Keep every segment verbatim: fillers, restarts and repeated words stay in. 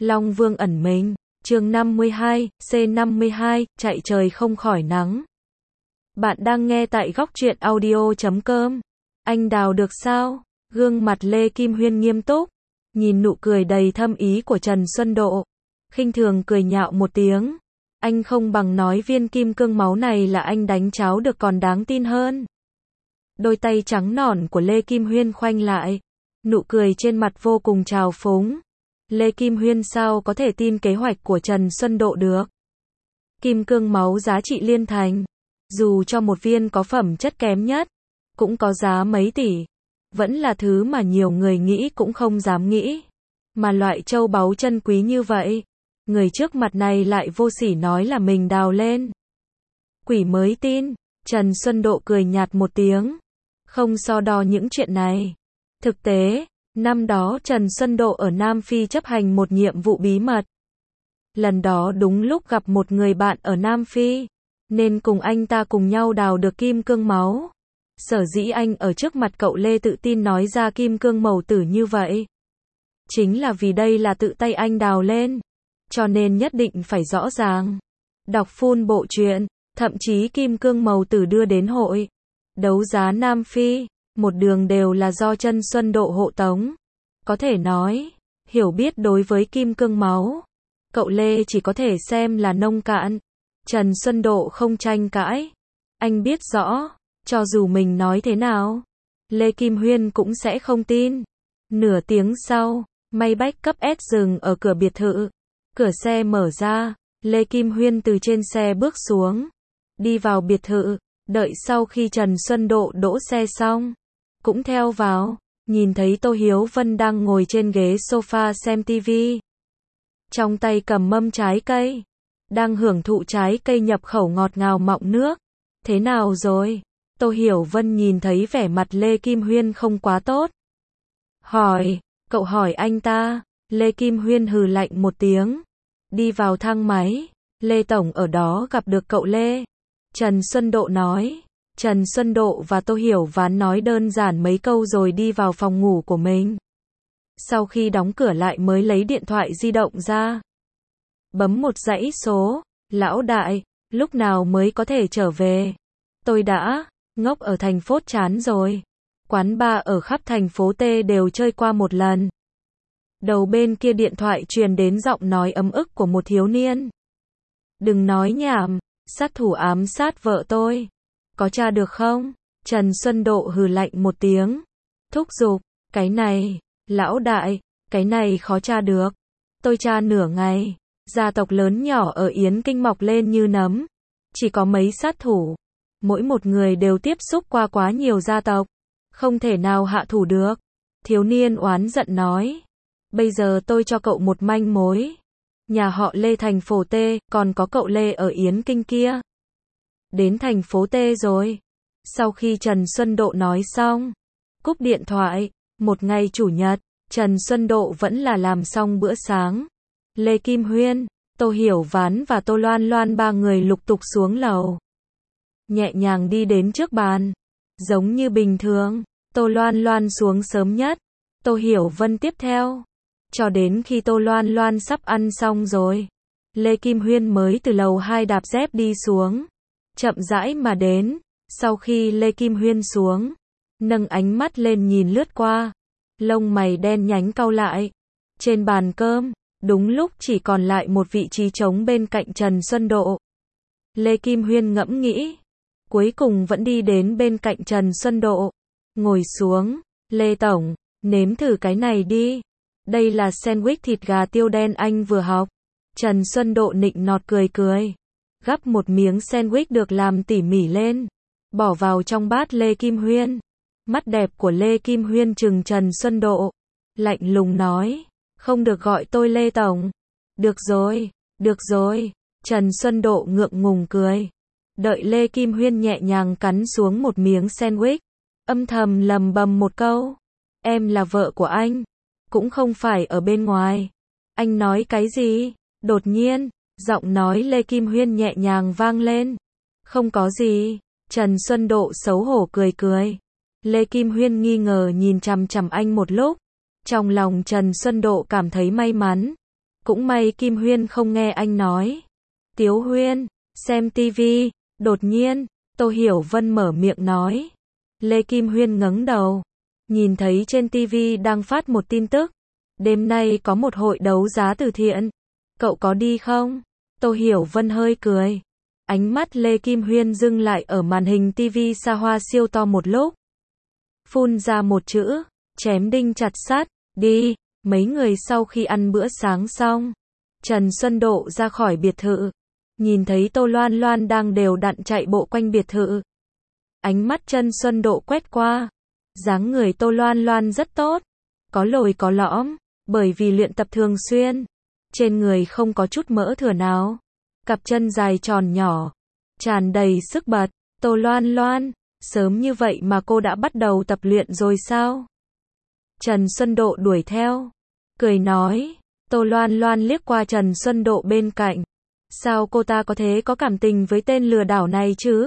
Long Vương ẩn mình, chương năm mươi hai, C năm mươi hai, chạy trời không khỏi nắng. Bạn đang nghe tại góc truyện audio chấm com. Anh đào được sao? Gương mặt Lê Kim Huyên nghiêm túc, nhìn nụ cười đầy thâm ý của Trần Xuân Độ, khinh thường cười nhạo một tiếng. Anh không bằng nói viên kim cương máu này là anh đánh cháo được còn đáng tin hơn. Đôi tay trắng nõn của Lê Kim Huyên khoanh lại, nụ cười trên mặt vô cùng trào phúng. Lê Kim Huyên sao có thể tin kế hoạch của Trần Xuân Độ được? Kim cương máu giá trị liên thành, dù cho một viên có phẩm chất kém nhất, cũng có giá mấy tỷ. Vẫn là thứ mà nhiều người nghĩ cũng không dám nghĩ. Mà loại châu báu chân quý như vậy, người trước mặt này lại vô sỉ nói là mình đào lên. Quỷ mới tin, Trần Xuân Độ cười nhạt một tiếng. Không so đo những chuyện này. Thực tế, năm đó Trần Xuân Độ ở Nam Phi chấp hành một nhiệm vụ bí mật. Lần đó đúng lúc gặp một người bạn ở Nam Phi, nên cùng anh ta cùng nhau đào được kim cương máu. Sở dĩ anh ở trước mặt cậu Lê tự tin nói ra kim cương màu tử như vậy, chính là vì đây là tự tay anh đào lên, cho nên nhất định phải rõ ràng. Đọc full bộ truyện, thậm chí kim cương màu tử đưa đến hội đấu giá Nam Phi, một đường đều là do Trần Xuân Độ hộ tống. Có thể nói, hiểu biết đối với kim cương máu, cậu Lê chỉ có thể xem là nông cạn. Trần Xuân Độ không tranh cãi. Anh biết rõ, cho dù mình nói thế nào, Lê Kim Huyên cũng sẽ không tin. Nửa tiếng sau, may bách cấp S dừng ở cửa biệt thự. Cửa xe mở ra, Lê Kim Huyên từ trên xe bước xuống, đi vào biệt thự, đợi sau khi Trần Xuân Độ đỗ xe xong, cũng theo vào, nhìn thấy Tô Hiếu Vân đang ngồi trên ghế sofa xem tivi. Trong tay cầm mâm trái cây, đang hưởng thụ trái cây nhập khẩu ngọt ngào mọng nước. Thế nào rồi? Tô Hiểu Vân nhìn thấy vẻ mặt Lê Kim Huyên không quá tốt. Hỏi, cậu hỏi anh ta. Lê Kim Huyên hừ lạnh một tiếng. Đi vào thang máy, Lê Tổng ở đó gặp được cậu Lê. Trần Xuân Độ nói. Trần Xuân Độ và Tô Hiểu Ván nói đơn giản mấy câu rồi đi vào phòng ngủ của mình. Sau khi đóng cửa lại mới lấy điện thoại di động ra. Bấm một dãy số. Lão đại, lúc nào mới có thể trở về? Tôi đã ngốc ở thành phố chán rồi. Quán bar ở khắp thành phố T đều chơi qua một lần. Đầu bên kia điện thoại truyền đến giọng nói ấm ức của một thiếu niên. Đừng nói nhảm, sát thủ ám sát vợ tôi. Có tra được không? Trần Xuân Độ hừ lạnh một tiếng. Thúc giục, cái này, lão đại, cái này khó tra được. Tôi tra nửa ngày, gia tộc lớn nhỏ ở Yến Kinh mọc lên như nấm. Chỉ có mấy sát thủ. Mỗi một người đều tiếp xúc qua quá nhiều gia tộc. Không thể nào hạ thủ được. Thiếu niên oán giận nói. Bây giờ tôi cho cậu một manh mối. Nhà họ Lê thành phố T, còn có cậu Lê ở Yến Kinh kia. Đến thành phố T rồi. Sau khi Trần Xuân Độ nói xong, cúp điện thoại. Một ngày chủ nhật, Trần Xuân Độ vẫn là làm xong bữa sáng. Lê Kim Huyên, Tô Hiểu Ván và Tô Loan Loan ba người lục tục xuống lầu. Nhẹ nhàng đi đến trước bàn. Giống như bình thường, Tô Loan Loan xuống sớm nhất. Tô Hiểu Vân tiếp theo. Cho đến khi Tô Loan Loan sắp ăn xong rồi, Lê Kim Huyên mới từ lầu hai đạp dép đi xuống. Chậm rãi mà đến. Sau khi Lê Kim Huyên xuống, nâng ánh mắt lên nhìn lướt qua. Lông mày đen nhánh cau lại. Trên bàn cơm, đúng lúc chỉ còn lại một vị trí trống bên cạnh Trần Xuân Độ. Lê Kim Huyên ngẫm nghĩ. Cuối cùng vẫn đi đến bên cạnh Trần Xuân Độ. Ngồi xuống. Lê Tổng, nếm thử cái này đi. Đây là sandwich thịt gà tiêu đen anh vừa học. Trần Xuân Độ nịnh nọt cười cười. Gắp một miếng sandwich được làm tỉ mỉ lên. Bỏ vào trong bát Lê Kim Huyên. Mắt đẹp của Lê Kim Huyên trừng Trần Xuân Độ. Lạnh lùng nói. Không được gọi tôi Lê Tổng. Được rồi, được rồi. Trần Xuân Độ ngượng ngùng cười. Đợi Lê Kim Huyên nhẹ nhàng cắn xuống một miếng sandwich. Âm thầm lầm bầm một câu. Em là vợ của anh. Cũng không phải ở bên ngoài. Anh nói cái gì? Đột nhiên, giọng nói Lê Kim Huyên nhẹ nhàng vang lên. Không có gì. Trần Xuân Độ xấu hổ cười cười. Lê Kim Huyên nghi ngờ nhìn chằm chằm anh một lúc. Trong lòng Trần Xuân Độ cảm thấy may mắn. Cũng may Kim Huyên không nghe anh nói. Tiếu Huyên, xem tivi, đột nhiên, Tô Hiểu Vân mở miệng nói. Lê Kim Huyên ngẩng đầu, nhìn thấy trên tivi đang phát một tin tức. Đêm nay có một hội đấu giá từ thiện. Cậu có đi không? Tô Hiểu Vân hơi cười. Ánh mắt Lê Kim Huyên dừng lại ở màn hình tivi xa hoa siêu to một lúc. Phun ra một chữ, chém đinh chặt sắt, đi. Mấy người sau khi ăn bữa sáng xong, Trần Xuân Độ ra khỏi biệt thự. Nhìn thấy Tô Loan Loan đang đều đặn chạy bộ quanh biệt thự. Ánh mắt Trần Xuân Độ quét qua. Dáng người Tô Loan Loan rất tốt. Có lồi có lõm, bởi vì luyện tập thường xuyên. Trên người không có chút mỡ thừa nào. Cặp chân dài tròn nhỏ, tràn đầy sức bật. Tô Loan Loan, sớm như vậy mà cô đã bắt đầu tập luyện rồi sao? Trần Xuân Độ đuổi theo, cười nói. Tô Loan Loan liếc qua Trần Xuân Độ bên cạnh. Sao cô ta có thể có cảm tình với tên lừa đảo này chứ?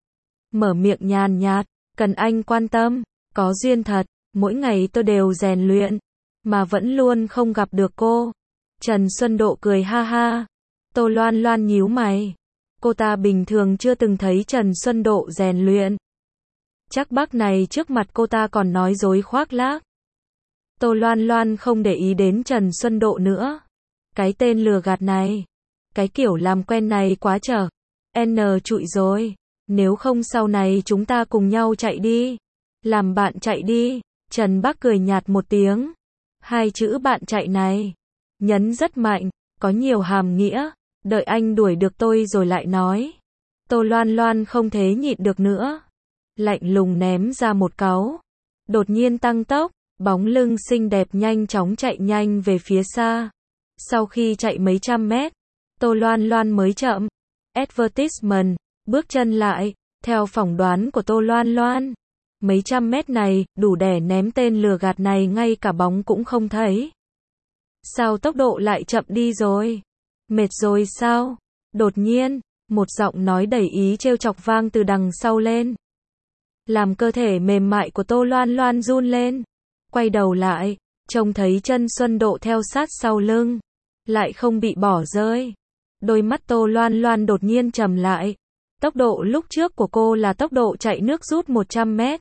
Mở miệng nhàn nhạt, cần anh quan tâm, có duyên thật, mỗi ngày tôi đều rèn luyện, mà vẫn luôn không gặp được cô. Trần Xuân Độ cười ha ha. Tô Loan Loan nhíu mày. Cô ta bình thường chưa từng thấy Trần Xuân Độ rèn luyện. Chắc bác này trước mặt cô ta còn nói dối khoác lác. Tô Loan Loan không để ý đến Trần Xuân Độ nữa. Cái tên lừa gạt này, cái kiểu làm quen này quá trở. N trụi rồi. Nếu không sau này chúng ta cùng nhau chạy đi. Làm bạn chạy đi. Trần Bác cười nhạt một tiếng. Hai chữ bạn chạy này, nhấn rất mạnh, có nhiều hàm nghĩa. Đợi anh đuổi được tôi rồi lại nói. Tô Loan Loan không thể nhịn được nữa. Lạnh lùng ném ra một cáu. Đột nhiên tăng tốc, bóng lưng xinh đẹp nhanh chóng chạy nhanh về phía xa. Sau khi chạy mấy trăm mét, Tô Loan Loan mới chậm. Advertisement, bước chân lại, theo phỏng đoán của Tô Loan Loan. Mấy trăm mét này, đủ để ném tên lừa gạt này ngay cả bóng cũng không thấy. Sao tốc độ lại chậm đi rồi? Mệt rồi sao? Đột nhiên, một giọng nói đầy ý trêu chọc vang từ đằng sau lên. Làm cơ thể mềm mại của Tô Loan Loan run lên. Quay đầu lại, trông thấy Trần Xuân Độ theo sát sau lưng. Lại không bị bỏ rơi. Đôi mắt Tô Loan Loan đột nhiên trầm lại. Tốc độ lúc trước của cô là tốc độ chạy nước rút một trăm mét.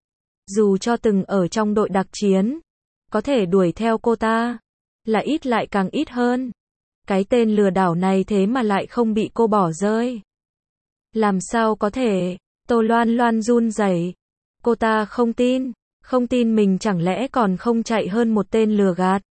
Dù cho từng ở trong đội đặc chiến, có thể đuổi theo cô ta, là ít lại càng ít hơn. Cái tên lừa đảo này thế mà lại không bị cô bỏ rơi. Làm sao có thể? Tô Loan Loan run rẩy. Cô ta không tin, không tin mình chẳng lẽ còn không chạy hơn một tên lừa gạt.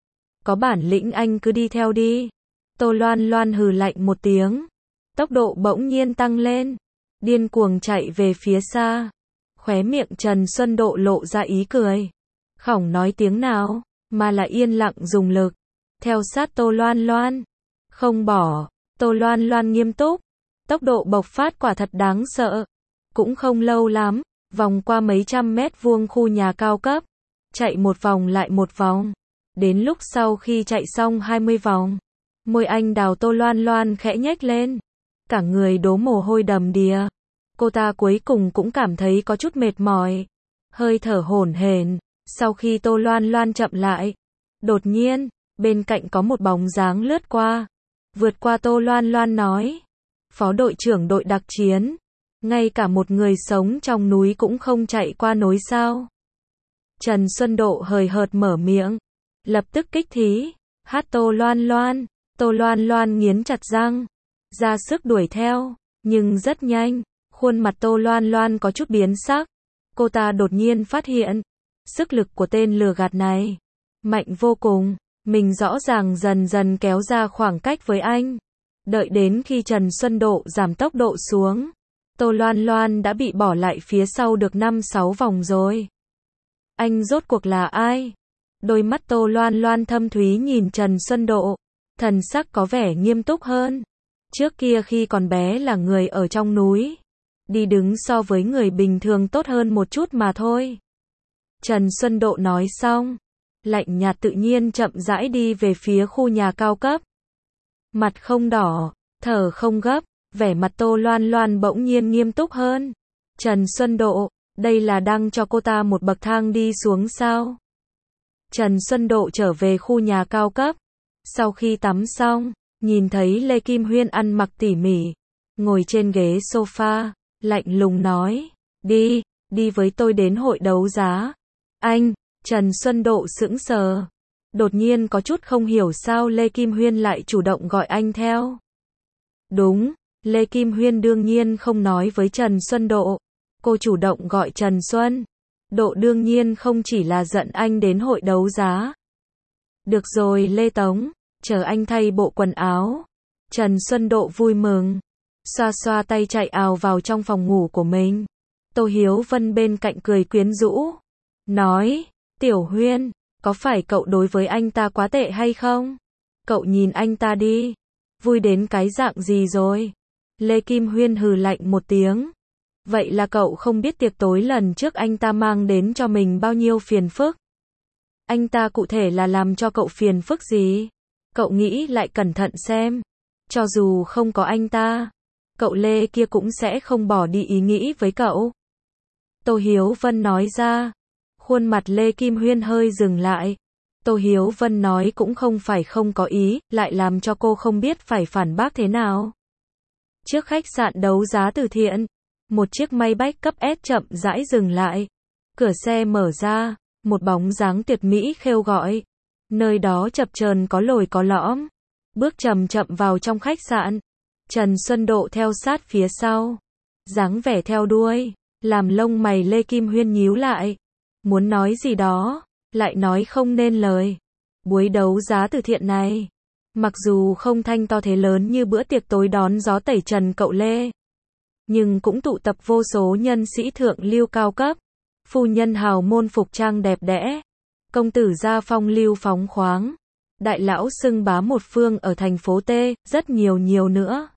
Có bản lĩnh anh cứ đi theo đi. Tô Loan Loan hừ lạnh một tiếng. Tốc độ bỗng nhiên tăng lên, điên cuồng chạy về phía xa. Khóe miệng Trần Xuân Độ lộ ra ý cười. Khổng nói tiếng nào, mà là yên lặng dùng lực. Theo sát Tô Loan Loan. Không bỏ, Tô Loan Loan nghiêm túc. Tốc độ bộc phát quả thật đáng sợ. Cũng không lâu lắm, vòng qua mấy trăm mét vuông khu nhà cao cấp. Chạy một vòng lại một vòng. Đến lúc sau khi chạy xong hai mươi vòng, môi anh đào Tô Loan Loan khẽ nhếch lên. Cả người đổ mồ hôi đầm đìa. Cô ta cuối cùng cũng cảm thấy có chút mệt mỏi. Hơi thở hổn hển. Sau khi Tô Loan Loan chậm lại, đột nhiên, bên cạnh có một bóng dáng lướt qua. Vượt qua Tô Loan Loan nói. Phó đội trưởng đội đặc chiến. Ngay cả một người sống trong núi cũng không chạy qua nối sao. Trần Xuân Độ hời hợt mở miệng. Lập tức kích thí. Hát Tô Loan Loan. Tô Loan Loan nghiến chặt răng. Ra sức đuổi theo. Nhưng rất nhanh. Khuôn mặt Tô Loan Loan có chút biến sắc. Cô ta đột nhiên phát hiện. Sức lực của tên lừa gạt này mạnh vô cùng. Mình rõ ràng dần dần kéo ra khoảng cách với anh. Đợi đến khi Trần Xuân Độ giảm tốc độ xuống, Tô Loan Loan đã bị bỏ lại phía sau được năm sáu vòng rồi. Anh rốt cuộc là ai? Đôi mắt Tô Loan Loan thâm thúy nhìn Trần Xuân Độ. Thần sắc có vẻ nghiêm túc hơn. Trước kia khi còn bé là người ở trong núi. Đi đứng so với người bình thường tốt hơn một chút mà thôi. Trần Xuân Độ nói xong. Lạnh nhạt tự nhiên chậm rãi đi về phía khu nhà cao cấp. Mặt không đỏ, thở không gấp, vẻ mặt Tô Loan Loan bỗng nhiên nghiêm túc hơn. Trần Xuân Độ, đây là đang cho cô ta một bậc thang đi xuống sao? Trần Xuân Độ trở về khu nhà cao cấp. Sau khi tắm xong, nhìn thấy Lê Kim Huyên ăn mặc tỉ mỉ, ngồi trên ghế sofa, lạnh lùng nói, đi, đi với tôi đến hội đấu giá. Anh, Trần Xuân Độ sững sờ. Đột nhiên có chút không hiểu sao Lê Kim Huyên lại chủ động gọi anh theo. Đúng, Lê Kim Huyên đương nhiên không nói với Trần Xuân Độ. Cô chủ động gọi Trần Xuân Độ đương nhiên không chỉ là giận anh đến hội đấu giá. Được rồi Lê Tống, chờ anh thay bộ quần áo. Trần Xuân Độ vui mừng, xoa xoa tay chạy ào vào trong phòng ngủ của mình. Tô Hiếu Vân bên cạnh cười quyến rũ, nói, Tiểu Huyên, có phải cậu đối với anh ta quá tệ hay không? Cậu nhìn anh ta đi, vui đến cái dạng gì rồi? Lê Kim Huyên hừ lạnh một tiếng. Vậy là cậu không biết tiệc tối lần trước anh ta mang đến cho mình bao nhiêu phiền phức. Anh ta cụ thể là làm cho cậu phiền phức gì? Cậu nghĩ lại cẩn thận xem. Cho dù không có anh ta, cậu Lê kia cũng sẽ không bỏ đi ý nghĩ với cậu. Tô Hiếu Vân nói ra. Khuôn mặt Lê Kim Huyên hơi dừng lại. Tô Hiếu Vân nói cũng không phải không có ý, lại làm cho cô không biết phải phản bác thế nào. Trước khách sạn đấu giá từ thiện, một chiếc Maybach cấp S chậm rãi dừng lại. Cửa xe mở ra, một bóng dáng tuyệt mỹ khêu gọi. Nơi đó chập chờn có lồi có lõm. Bước chậm chậm vào trong khách sạn. Trần Xuân Độ theo sát phía sau. Dáng vẻ theo đuôi, làm lông mày Lê Kim Huyên nhíu lại. Muốn nói gì đó, lại nói không nên lời. Buổi đấu giá từ thiện này, mặc dù không thanh to thế lớn như bữa tiệc tối đón gió tẩy trần cậu Lê, nhưng cũng tụ tập vô số nhân sĩ thượng lưu cao cấp, phu nhân hào môn phục trang đẹp đẽ, công tử gia phong lưu phóng khoáng, đại lão xưng bá một phương ở thành phố T, rất nhiều nhiều nữa.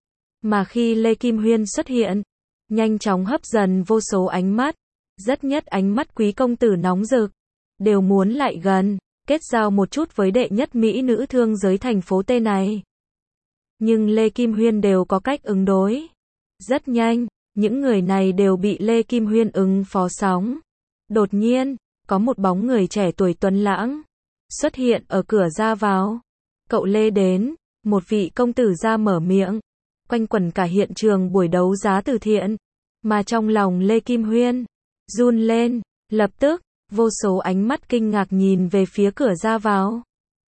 Mà khi Lê Kim Huyên xuất hiện, nhanh chóng hấp dẫn vô số ánh mắt, rất nhất ánh mắt quý công tử nóng rực, đều muốn lại gần, kết giao một chút với đệ nhất mỹ nữ thương giới thành phố T này. Nhưng Lê Kim Huyên đều có cách ứng đối. Rất nhanh, những người này đều bị Lê Kim Huyên ứng phó sóng. Đột nhiên, có một bóng người trẻ tuổi tuấn lãng xuất hiện ở cửa ra vào. Cậu Lê đến, một vị công tử ra mở miệng, quanh quẩn cả hiện trường buổi đấu giá từ thiện, mà trong lòng Lê Kim Huyên run lên, lập tức, vô số ánh mắt kinh ngạc nhìn về phía cửa ra vào.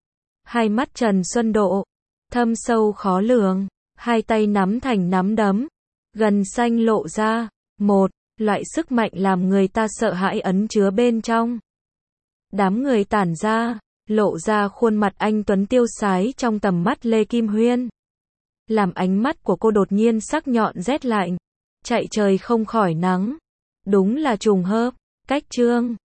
Hai mắt Trần Xuân Độ, thâm sâu khó lường, hai tay nắm thành nắm đấm, gần xanh lộ ra, một, loại sức mạnh làm người ta sợ hãi ấn chứa bên trong. Đám người tản ra, lộ ra khuôn mặt anh tuấn tiêu sái trong tầm mắt Lê Kim Huyên. Làm ánh mắt của cô đột nhiên sắc nhọn rét lạnh, chạy trời không khỏi nắng. Đúng là trùng hợp, cách chương